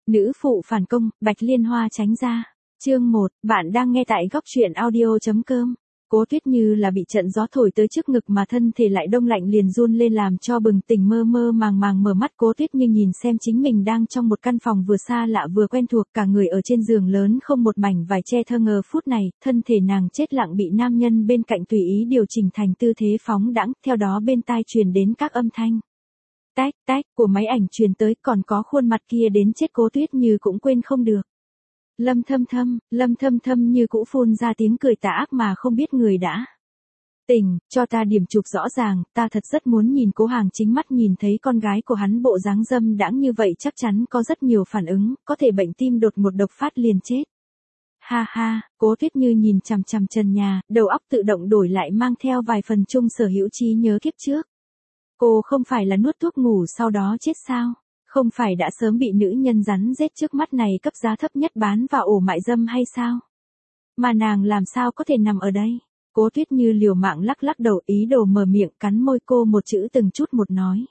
Nữ phụ phản công, Bạch Liên Hoa tránh ra. Chương 1, bạn đang nghe tại góc truyện audio.com. Cố Tuyết Như là bị trận gió thổi tới trước ngực mà thân thể lại đông lạnh liền run lên làm cho bừng tỉnh mơ mơ màng màng mở mắt. Cố Tuyết Như nhìn xem chính mình đang trong một căn phòng vừa xa lạ vừa quen thuộc, cả người ở trên giường lớn không một mảnh vải che thơ ngờ. Phút này, thân thể nàng chết lặng bị nam nhân bên cạnh tùy ý điều chỉnh thành tư thế phóng đãng, theo đó bên tai truyền đến các âm thanh tách tách của máy ảnh truyền tới, còn có khuôn mặt kia đến chết Cố Tuyết Như cũng quên không được. Lâm Thâm Thâm như cũ phun ra tiếng cười tà ác mà không biết người đã tỉnh, cho ta điểm chụp rõ ràng, ta thật rất muốn nhìn. Cố Hàng chính mắt nhìn thấy con gái của hắn bộ dáng dâm đãng như vậy chắc chắn có rất nhiều phản ứng, có thể bệnh tim đột ngột độc phát liền chết. Ha ha, Cố Tuyết Như nhìn chằm chằm trần nhà, đầu óc tự động đổi lại mang theo vài phần chung sở hữu trí nhớ kiếp trước. Cô không phải là nuốt thuốc ngủ sau đó chết sao? Không phải đã sớm bị nữ nhân rắn rết trước mắt này cấp giá thấp nhất bán vào ổ mại dâm hay sao? Mà nàng làm sao có thể nằm ở đây? Cố Tuyết Như liều mạng lắc lắc đầu, ý đồ mở miệng cắn môi, cô một chữ từng chút một nói.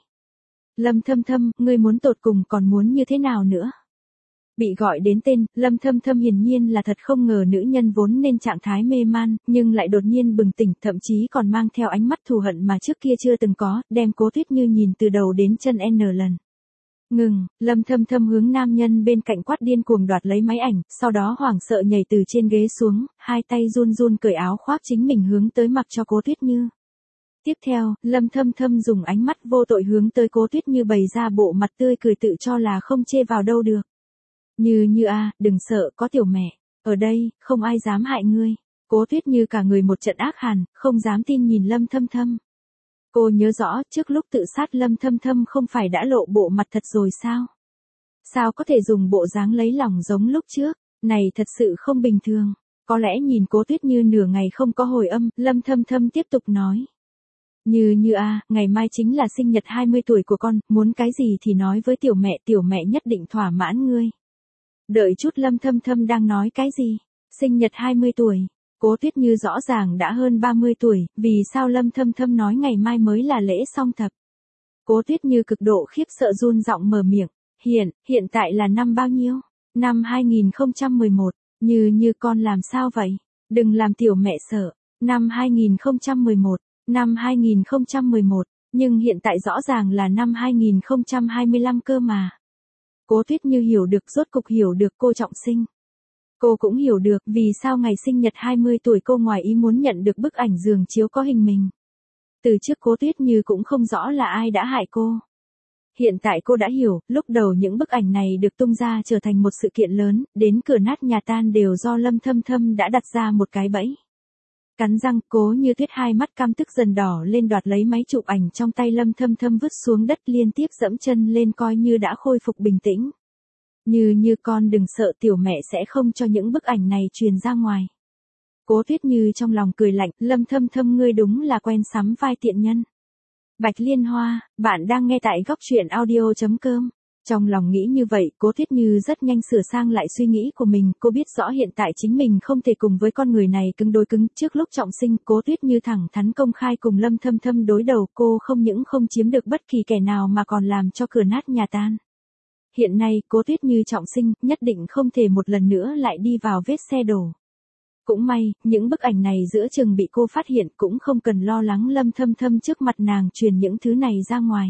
Lâm Thâm Thâm, ngươi muốn tột cùng còn muốn như thế nào nữa? Bị gọi đến tên, Lâm Thâm Thâm hiển nhiên là thật không ngờ nữ nhân vốn nên trạng thái mê man, nhưng lại đột nhiên bừng tỉnh, thậm chí còn mang theo ánh mắt thù hận mà trước kia chưa từng có, đem Cố Tuyết Như nhìn từ đầu đến chân n lần. Ngừng, Lâm Thâm Thâm hướng nam nhân bên cạnh quát, điên cuồng đoạt lấy máy ảnh, sau đó hoảng sợ nhảy từ trên ghế xuống, hai tay run run cởi áo khoác chính mình hướng tới mặc cho Cố Tuyết Như. Tiếp theo, Lâm Thâm Thâm dùng ánh mắt vô tội hướng tới Cố Tuyết Như bày ra bộ mặt tươi cười tự cho là không chê vào đâu được. Như đừng sợ, có tiểu mẹ ở đây, không ai dám hại ngươi. Cố Tuyết Như cả người một trận ác hàn, không dám tin nhìn Lâm Thâm Thâm. Cô nhớ rõ, trước lúc tự sát Lâm Thâm Thâm không phải đã lộ bộ mặt thật rồi sao? Sao có thể dùng bộ dáng lấy lòng giống lúc trước? Này thật sự không bình thường. Có lẽ nhìn Cố Tuyết Như nửa ngày không có hồi âm, Lâm Thâm Thâm tiếp tục nói. Ngày mai chính là sinh nhật 20 tuổi của con, muốn cái gì thì nói với tiểu mẹ nhất định thỏa mãn ngươi. Đợi chút, Lâm Thâm Thâm đang nói cái gì? Sinh nhật 20 tuổi. Cố Tuyết Như rõ ràng đã hơn 30 tuổi, vì sao Lâm Thâm Thâm nói ngày mai mới là lễ song thập? Cố Tuyết Như cực độ khiếp sợ run giọng mở miệng. Hiện tại là năm bao nhiêu? Năm 2011. Như con làm sao vậy? Đừng làm tiểu mẹ sợ. Năm 2011. Năm 2011. Nhưng hiện tại rõ ràng là năm 2025 cơ mà. Cố Tuyết Như hiểu được, rốt cục hiểu được cô trọng sinh. Cô cũng hiểu được vì sao ngày sinh nhật 20 tuổi cô ngoài ý muốn nhận được bức ảnh giường chiếu có hình mình. Từ trước Cố Tuyết Như cũng không rõ là ai đã hại cô. Hiện tại cô đã hiểu, lúc đầu những bức ảnh này được tung ra trở thành một sự kiện lớn, đến cửa nát nhà tan đều do Lâm Thâm Thâm đã đặt ra một cái bẫy. Cắn răng, Cố Như Tuyết hai mắt căm tức dần đỏ lên, đoạt lấy máy chụp ảnh trong tay Lâm Thâm Thâm vứt xuống đất, liên tiếp dẫm chân lên coi như đã khôi phục bình tĩnh. Như con đừng sợ, tiểu mẹ sẽ không cho những bức ảnh này truyền ra ngoài. Cố Tuyết Như trong lòng cười lạnh, Lâm Thâm Thâm ngươi đúng là quen sắm vai tiện nhân. Bạch Liên Hoa, bạn đang nghe tại góc truyện audio.com. Trong lòng nghĩ như vậy, Cố Tuyết Như rất nhanh sửa sang lại suy nghĩ của mình, cô biết rõ hiện tại chính mình không thể cùng với con người này cứng đối cứng. Trước lúc trọng sinh, Cố Tuyết Như thẳng thắn công khai cùng Lâm Thâm Thâm đối đầu, cô không những không chiếm được bất kỳ kẻ nào mà còn làm cho cửa nát nhà tan. Hiện nay, Cố Tuyết Như trọng sinh, nhất định không thể một lần nữa lại đi vào vết xe đổ. Cũng may, những bức ảnh này giữa chừng bị cô phát hiện, cũng không cần lo lắng Lâm Thâm Thâm trước mặt nàng truyền những thứ này ra ngoài.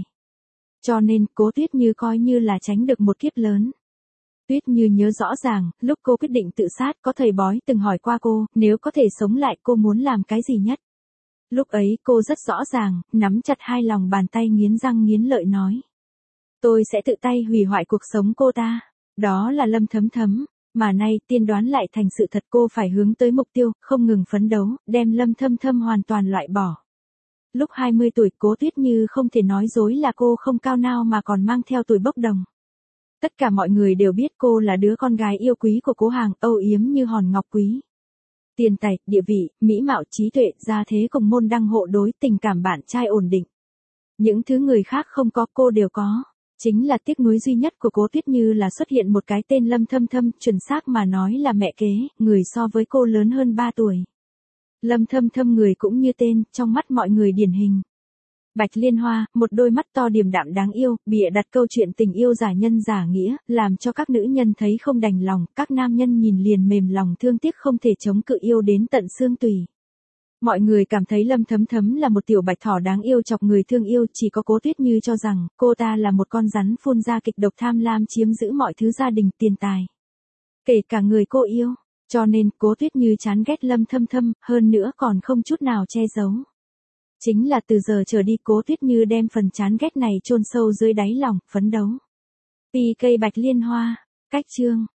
Cho nên, Cố Tuyết Như coi như là tránh được một kiếp lớn. Tuyết Như nhớ rõ ràng, lúc cô quyết định tự sát, có thầy bói từng hỏi qua cô, nếu có thể sống lại cô muốn làm cái gì nhất. Lúc ấy, cô rất rõ ràng, nắm chặt hai lòng bàn tay nghiến răng nghiến lợi nói. Tôi sẽ tự tay hủy hoại cuộc sống cô ta. Đó là Lâm Thấm Thấm. Mà nay, tiên đoán lại thành sự thật, cô phải hướng tới mục tiêu, không ngừng phấn đấu, đem Lâm Thâm Thâm hoàn toàn loại bỏ. Lúc 20 tuổi, Cố Tuyết Như không thể nói dối là cô không cao nao mà còn mang theo tuổi bốc đồng. Tất cả mọi người đều biết cô là đứa con gái yêu quý của Cố Hàng, âu yếm như hòn ngọc quý. Tiền tài, địa vị, mỹ mạo, trí tuệ, gia thế cùng môn đăng hộ đối, tình cảm bạn trai ổn định. Những thứ người khác không có, cô đều có. Chính là tiếc nuối duy nhất của Cố Tuyết Như là xuất hiện một cái tên Lâm Thâm Thâm, chuẩn xác mà nói là mẹ kế, người so với cô lớn hơn 3 tuổi. Lâm Thâm Thâm người cũng như tên, trong mắt mọi người điển hình. Bạch Liên Hoa, một đôi mắt to điềm đạm đáng yêu, bịa đặt câu chuyện tình yêu giả nhân giả nghĩa, làm cho các nữ nhân thấy không đành lòng, các nam nhân nhìn liền mềm lòng thương tiếc không thể chống cự yêu đến tận xương tủy. Mọi người cảm thấy Lâm Thấm Thấm là một tiểu bạch thỏ đáng yêu chọc người thương yêu, chỉ có Cố Tuyết Như cho rằng, cô ta là một con rắn phun ra kịch độc tham lam chiếm giữ mọi thứ gia đình tiền tài. Kể cả người cô yêu, cho nên Cố Tuyết Như chán ghét Lâm Thâm Thâm, hơn nữa còn không chút nào che giấu. Chính là từ giờ trở đi Cố Tuyết Như đem phần chán ghét này chôn sâu dưới đáy lòng, phấn đấu. PK Bạch Liên Hoa, cách chương.